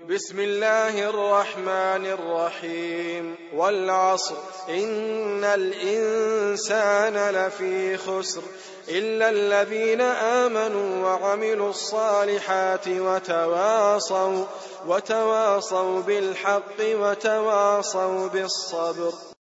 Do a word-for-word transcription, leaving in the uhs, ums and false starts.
بسم الله الرحمن الرحيم والعصر إن الإنسان لفي خسر إلا الذين آمنوا وعملوا الصالحات وتواصوا, وتواصوا بالحق وتواصوا بالصبر.